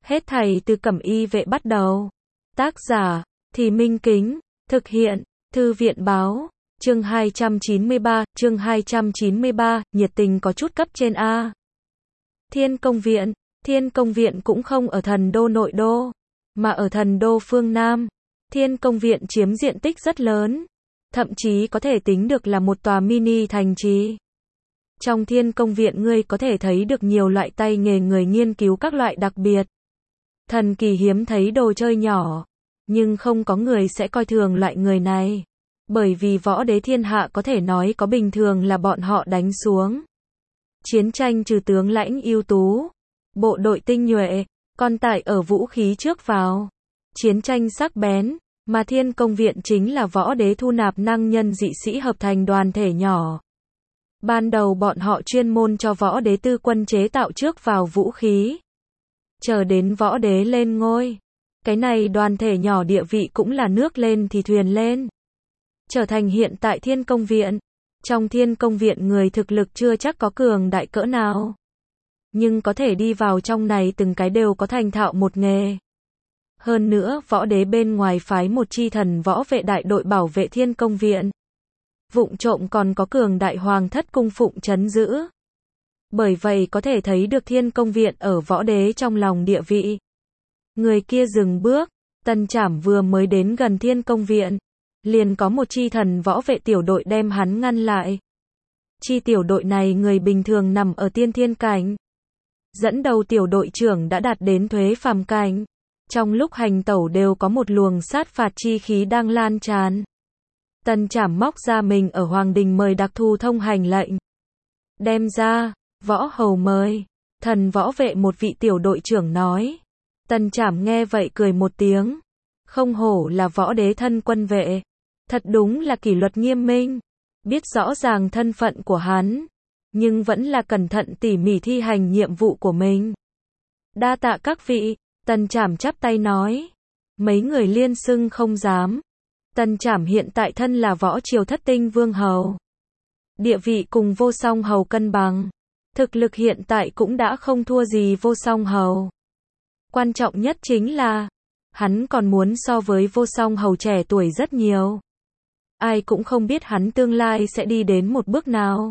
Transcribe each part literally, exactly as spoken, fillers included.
Hết thảy từ Cẩm Y vệ bắt đầu. Tác giả, Thì Minh Kính, thực hiện, Thư viện báo, chương hai trăm chín mươi ba, chương hai trăm chín mươi ba, nhiệt tình có chút cấp trên A. Thiên Công Viện, Thiên Công Viện cũng không ở thần đô nội đô, mà ở thần đô phương Nam. Thiên Công Viện chiếm diện tích rất lớn, thậm chí có thể tính được là một tòa mini thành trì. Trong Thiên Công Viện ngươi có thể thấy được nhiều loại tay nghề người nghiên cứu các loại đặc biệt. Thần kỳ hiếm thấy đồ chơi nhỏ, nhưng không có người sẽ coi thường loại người này. Bởi vì võ đế thiên hạ có thể nói có bình thường là bọn họ đánh xuống. Chiến tranh trừ tướng lãnh ưu tú, bộ đội tinh nhuệ, còn tại ở vũ khí trước vào. Chiến tranh sắc bén, mà Thiên Công Viện chính là võ đế thu nạp năng nhân dị sĩ hợp thành đoàn thể nhỏ. Ban đầu bọn họ chuyên môn cho võ đế tư quân chế tạo trước vào vũ khí. Chờ đến võ đế lên ngôi, cái này đoàn thể nhỏ địa vị cũng là nước lên thì thuyền lên. Trở thành hiện tại Thiên Công Viện. Trong Thiên Công Viện người thực lực chưa chắc có cường đại cỡ nào, nhưng có thể đi vào trong này từng cái đều có thành thạo một nghề. Hơn nữa võ đế bên ngoài phái một chi thần võ vệ đại đội bảo vệ Thiên Công Viện. Vụng trộm còn có cường đại hoàng thất cung phụng trấn giữ. Bởi vậy có thể thấy được Thiên Công Viện ở võ đế trong lòng địa vị. Người kia dừng bước, Tần Trảm vừa mới đến gần Thiên Công Viện, liền có một chi thần võ vệ tiểu đội đem hắn ngăn lại. Chi tiểu đội này người bình thường nằm ở tiên thiên cảnh. Dẫn đầu tiểu đội trưởng đã đạt đến thuế phàm cảnh. Trong lúc hành tẩu đều có một luồng sát phạt chi khí đang lan tràn. Tần Trảm móc ra mình ở Hoàng Đình mời đặc thù thông hành lệnh. Đem ra, võ hầu mời. Thần võ vệ một vị tiểu đội trưởng nói. Tần Trảm nghe vậy cười một tiếng. Không hổ là võ đế thân quân vệ. Thật đúng là kỷ luật nghiêm minh. Biết rõ ràng thân phận của hắn, nhưng vẫn là cẩn thận tỉ mỉ thi hành nhiệm vụ của mình. Đa tạ các vị, Tần Trảm chắp tay nói. Mấy người liên xưng không dám. Tần Trảm hiện tại thân là võ triều thất tinh vương hầu. Địa vị cùng vô song hầu cân bằng. Thực lực hiện tại cũng đã không thua gì vô song hầu. Quan trọng nhất chính là, hắn còn muốn so với vô song hầu trẻ tuổi rất nhiều. Ai cũng không biết hắn tương lai sẽ đi đến một bước nào.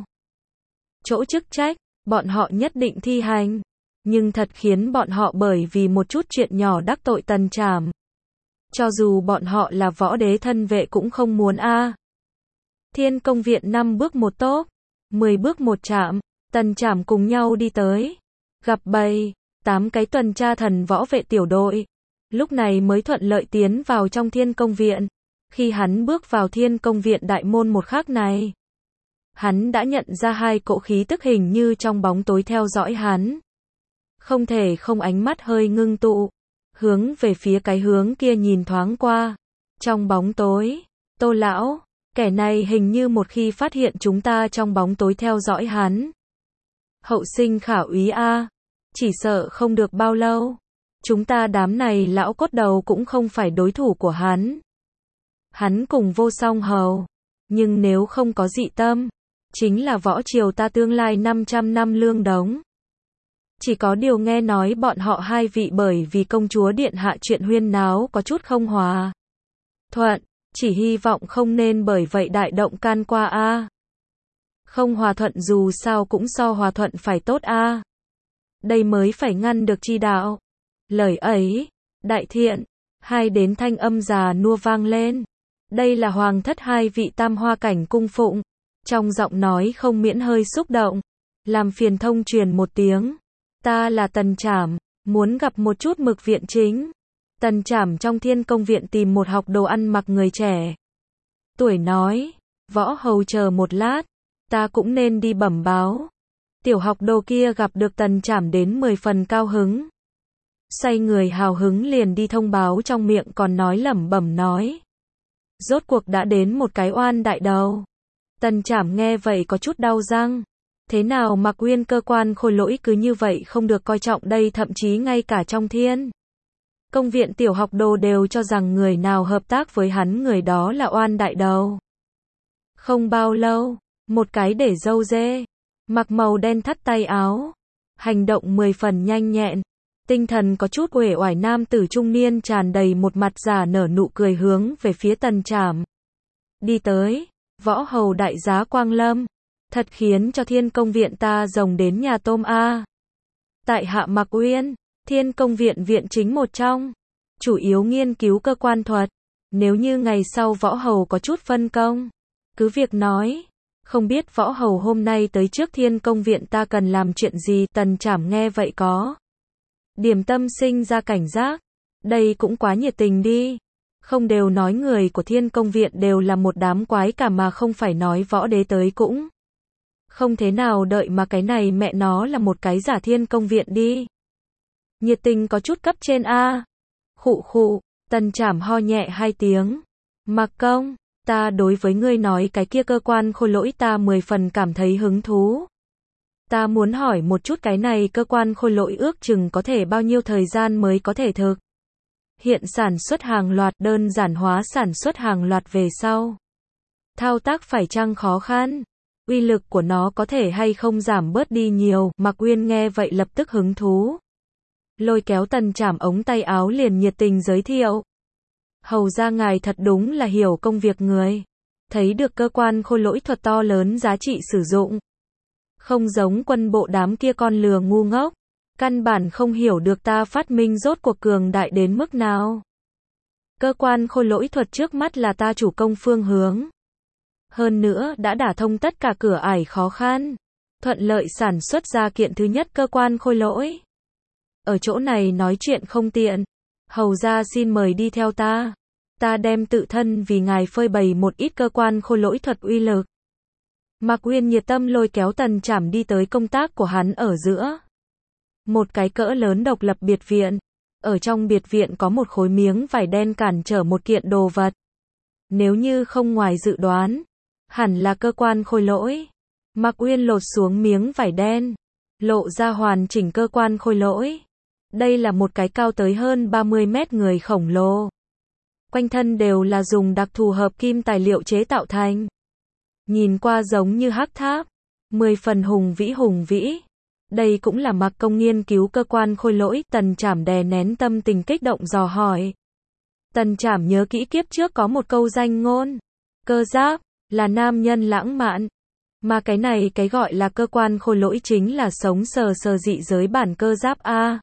Chỗ chức trách, bọn họ nhất định thi hành. Nhưng thật khiến bọn họ bởi vì một chút chuyện nhỏ đắc tội Tần Trảm. Cho dù bọn họ là võ đế thân vệ cũng không muốn a. À. Thiên Công Viện năm bước một tốp, mười bước một trạm, Tần Trảm cùng nhau đi tới. Gặp bầy, tám cái tuần tra thần võ vệ tiểu đội. Lúc này mới thuận lợi tiến vào trong Thiên Công Viện. Khi hắn bước vào Thiên Công Viện đại môn một khắc này, hắn đã nhận ra hai cỗ khí tức hình như trong bóng tối theo dõi hắn. Không thể không ánh mắt hơi ngưng tụ, hướng về phía cái hướng kia nhìn thoáng qua. Trong bóng tối, Tô lão, kẻ này hình như một khi phát hiện chúng ta trong bóng tối theo dõi hắn. Hậu sinh khả úy a, chỉ sợ không được bao lâu, chúng ta đám này lão cốt đầu cũng không phải đối thủ của hắn. Hắn cùng vô song hầu, nhưng nếu không có dị tâm, chính là võ triều ta tương lai năm trăm năm lương đống. Chỉ có điều nghe nói bọn họ hai vị bởi vì công chúa điện hạ chuyện huyên náo có chút không hòa thuận, chỉ hy vọng không nên bởi vậy đại động can qua a. À. Không hòa thuận dù sao cũng so hòa thuận phải tốt a. À. Đây mới phải ngăn được chi đạo. Lời ấy, đại thiện, hai đến thanh âm già nua vang lên. Đây là hoàng thất hai vị tam hoa cảnh cung phụng. Trong giọng nói không miễn hơi xúc động. Làm phiền thông truyền một tiếng. Ta là Tần Trảm, muốn gặp một chút Mực Viện chính. Tần Trảm trong Thiên Công Viện tìm một học đồ ăn mặc người trẻ. Tuổi nói, võ hầu chờ một lát, ta cũng nên đi bẩm báo. Tiểu học đồ kia gặp được Tần Trảm đến mười phần cao hứng. Xoay người hào hứng liền đi thông báo trong miệng còn nói lẩm bẩm nói. Rốt cuộc đã đến một cái oan đại đầu. Tần Trảm nghe vậy có chút đau răng. Thế nào Mạc Uyên cơ quan khôi lỗi cứ như vậy không được coi trọng đây, thậm chí ngay cả trong Thiên Công Viện tiểu học đồ đều cho rằng người nào hợp tác với hắn người đó là oan đại đầu. Không bao lâu, một cái để râu dê, mặc màu đen thắt tay áo, hành động mười phần nhanh nhẹn, Tinh thần có chút uể oải nam tử trung niên tràn đầy một mặt giả nở nụ cười hướng về phía Tần Trảm. Đi tới, võ hầu đại giá Quang Lâm, thật khiến cho Thiên Công Viện ta rồng đến nhà tôm a. Tại hạ Mạc Uyên, Thiên Công Viện viện chính một trong, chủ yếu nghiên cứu cơ quan thuật. Nếu như ngày sau võ hầu có chút phân công, cứ việc nói. Không biết võ hầu hôm nay tới trước Thiên Công Viện ta cần làm chuyện gì. Tần Trảm nghe vậy có điểm tâm sinh ra cảnh giác. Đây cũng quá nhiệt tình đi. Không đều nói người của Thiên Công Viện đều là một đám quái cả mà không phải nói võ đế tới cũng không thế nào đợi mà cái này mẹ nó là một cái giả Thiên Công Viện đi. Nhiệt tình có chút cấp trên a. Khụ khụ, Tần Trảm ho nhẹ hai tiếng. Mạc công, ta đối với ngươi nói cái kia cơ quan khôi lỗi ta mười phần cảm thấy hứng thú. Ta muốn hỏi một chút cái này cơ quan khôi lỗi ước chừng có thể bao nhiêu thời gian mới có thể thực hiện sản xuất hàng loạt, đơn giản hóa sản xuất hàng loạt về sau. Thao tác phải chăng khó khăn? Uy lực của nó có thể hay không giảm bớt đi nhiều? Mạc Uyên nghe vậy lập tức hứng thú. Lôi kéo Tần Trảm ống tay áo liền nhiệt tình giới thiệu. Hầu ra ngài thật đúng là hiểu công việc người. Thấy được cơ quan khôi lỗi thuật to lớn giá trị sử dụng. Không giống quân bộ đám kia con lừa ngu ngốc. Căn bản không hiểu được ta phát minh rốt cuộc cường đại đến mức nào. Cơ quan khôi lỗi thuật trước mắt là ta chủ công phương hướng. Hơn nữa đã đả thông tất cả cửa ải khó khăn. Thuận lợi sản xuất ra kiện thứ nhất cơ quan khôi lỗi. Ở chỗ này nói chuyện không tiện. Hầu ra xin mời đi theo ta. Ta đem tự thân vì ngài phơi bày một ít cơ quan khôi lỗi thuật uy lực. Mạc Uyên nhiệt tâm lôi kéo Tần Trảm đi tới công tác của hắn ở giữa. Một cái cỡ lớn độc lập biệt viện. Ở trong biệt viện có một khối miếng vải đen cản trở một kiện đồ vật. Nếu như không ngoài dự đoán, hẳn là cơ quan khôi lỗi. Mạc Uyên lột xuống miếng vải đen, lộ ra hoàn chỉnh cơ quan khôi lỗi. Đây là một cái cao tới hơn ba mươi mét người khổng lồ. Quanh thân đều là dùng đặc thù hợp kim tài liệu chế tạo thành. Nhìn qua giống như hắc tháp, mười phần hùng vĩ hùng vĩ. Đây cũng là Mạc công nghiên cứu cơ quan khôi lỗi. Tần Trảm đè nén tâm tình kích động dò hỏi. Tần Trảm nhớ kỹ kiếp trước có một câu danh ngôn. Cơ giáp, là nam nhân lãng mạn. Mà cái này cái gọi là cơ quan khôi lỗi chính là sống sờ sờ dị giới bản cơ giáp A.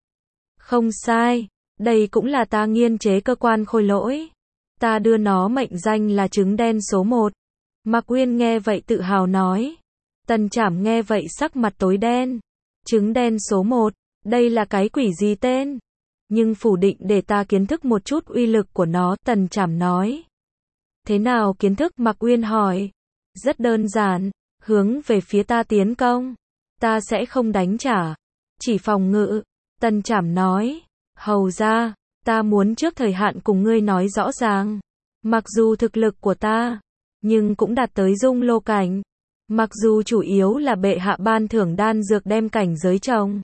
Không sai, đây cũng là ta nghiên chế cơ quan khôi lỗi. Ta đưa nó mệnh danh là trứng đen số một. Mạc Uyên nghe vậy tự hào nói. Tần Trảm nghe vậy sắc mặt tối đen. Trứng đen số một, đây là cái quỷ gì tên? Nhưng phủ định để ta kiến thức một chút uy lực của nó, Tần Trảm nói. Thế nào kiến thức? Mạc Uyên hỏi. Rất đơn giản, hướng về phía ta tiến công. Ta sẽ không đánh trả, chỉ phòng ngự. Tần Trảm nói. Hầu ra, ta muốn trước thời hạn cùng ngươi nói rõ ràng. Mặc dù thực lực của ta, nhưng cũng đạt tới dung lô cảnh. Mặc dù chủ yếu là bệ hạ ban thưởng đan dược đem cảnh giới trồng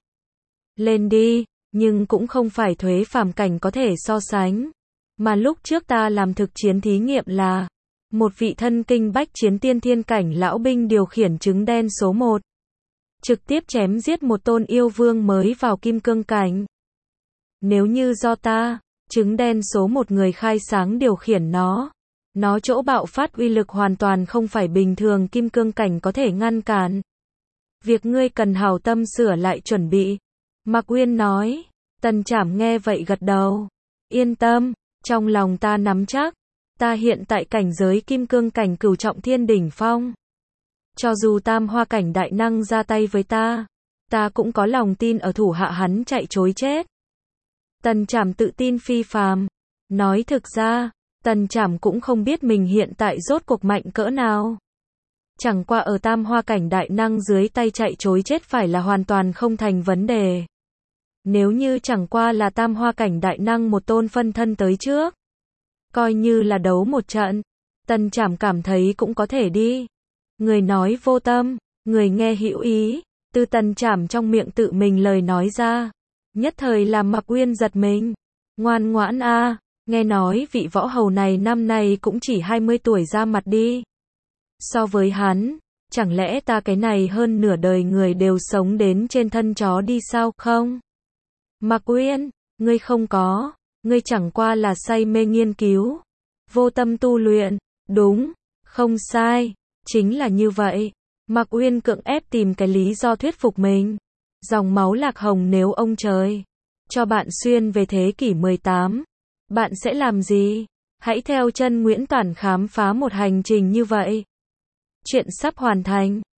lên đi, nhưng cũng không phải thuế phàm cảnh có thể so sánh. Mà lúc trước ta làm thực chiến thí nghiệm là một vị thân kinh bách chiến tiên thiên cảnh lão binh điều khiển trứng đen số một. Trực tiếp chém giết một tôn yêu vương mới vào kim cương cảnh. Nếu như do ta, trứng đen số một người khai sáng điều khiển nó, nó chỗ bạo phát uy lực hoàn toàn không phải bình thường kim cương cảnh có thể ngăn cản. Việc ngươi cần hảo tâm sửa lại chuẩn bị. Mạc Uyên nói. Tần Trảm nghe vậy gật đầu. Yên tâm, trong lòng ta nắm chắc. Ta hiện tại cảnh giới kim cương cảnh cửu trọng thiên đỉnh phong. Cho dù tam hoa cảnh đại năng ra tay với ta, ta cũng có lòng tin ở thủ hạ hắn chạy chối chết. Tần Trảm tự tin phi phàm. Nói thực ra, Tần Trảm cũng không biết mình hiện tại rốt cuộc mạnh cỡ nào. Chẳng qua ở tam hoa cảnh đại năng dưới tay chạy chối chết phải là hoàn toàn không thành vấn đề. Nếu như chẳng qua là tam hoa cảnh đại năng một tôn phân thân tới trước, coi như là đấu một trận, Tần Trảm cảm thấy cũng có thể đi. Người nói vô tâm, người nghe hữu ý, từ Tần Trảm trong miệng tự mình lời nói ra, nhất thời làm Mạc Uyên giật mình. Ngoan ngoãn a, nghe nói vị võ hầu này năm nay cũng chỉ hai mươi tuổi ra mặt đi. So với hắn, chẳng lẽ ta cái này hơn nửa đời người đều sống đến trên thân chó đi sao không? Mạc Uyên, ngươi không có, ngươi chẳng qua là say mê nghiên cứu, vô tâm tu luyện. Đúng, không sai, chính là như vậy. Mạc Uyên cưỡng ép tìm cái lý do thuyết phục mình. Dòng máu Lạc Hồng nếu ông trời cho bạn xuyên về thế kỷ mười tám, bạn sẽ làm gì? Hãy theo chân Nguyễn Toản khám phá một hành trình như vậy. Chuyện sắp hoàn thành.